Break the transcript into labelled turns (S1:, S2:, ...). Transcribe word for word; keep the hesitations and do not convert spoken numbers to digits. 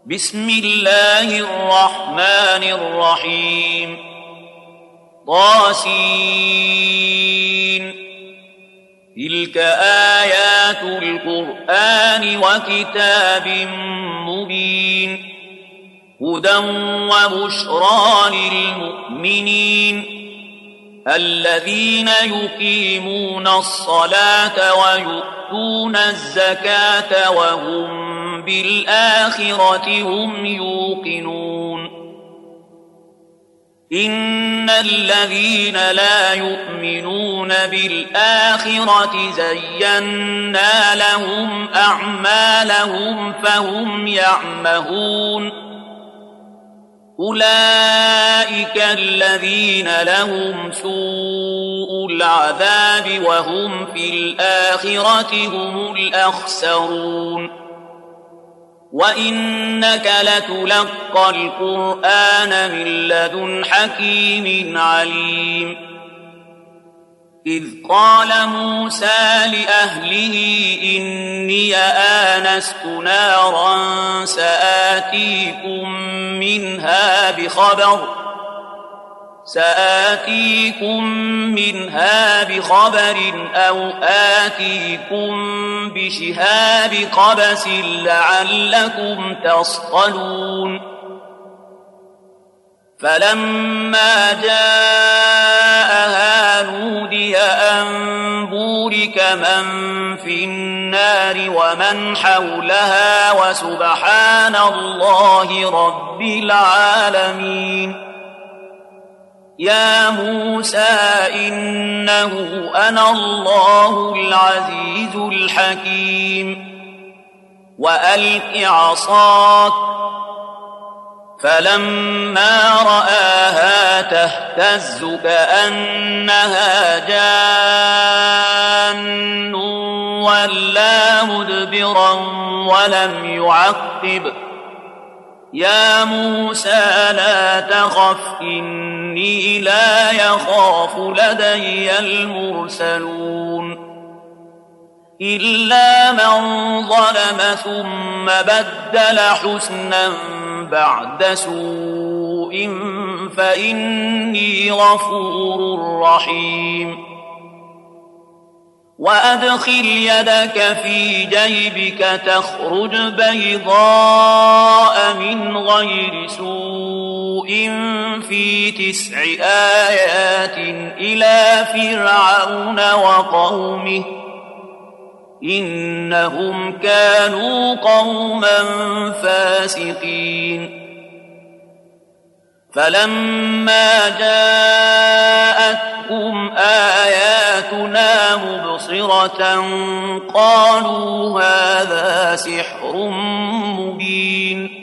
S1: بسم الله الرحمن الرحيم طاسين تلك آيات القرآن وكتاب مبين هدى وبشرى للمؤمنين الذين يقيمون الصلاة ويؤتون الزكاة وهم بالآخرة هم يوقنون إن الذين لا يؤمنون بالآخرة زينا لهم أعمالهم فهم يعمهون أولئك الذين لهم سوء العذاب وهم في الآخرة هم الأخسرون وإنك لتلقى القرآن من لدن حكيم عليم إذ قال موسى لأهله إني آنست نارا سآتيكم منها بخبر سآتيكم منها بخبر أو آتيكم بشهاب قبس لعلكم تصطلون فلما جاءها نودي أن بورك من في النار ومن حولها وسبحان الله رب العالمين يا موسى إنه أنا الله العزيز الحكيم وألق عصاك فلما رآها تهتز كأنها جان ولا مدبرا ولم يعقب يا موسى لا تخف إني لا يخاف لدي المرسلون إلا من ظلم ثم بدل حسنا بعد سوء فإني غفور رحيم وأدخل يدك في جيبك تخرج بيضاء من غير سوء في تسع آيات إلى فرعون وقومه إنهم كانوا قوما فاسقين فلما جاءتهم آياتنا مبصرة قالوا هذا سحر مبين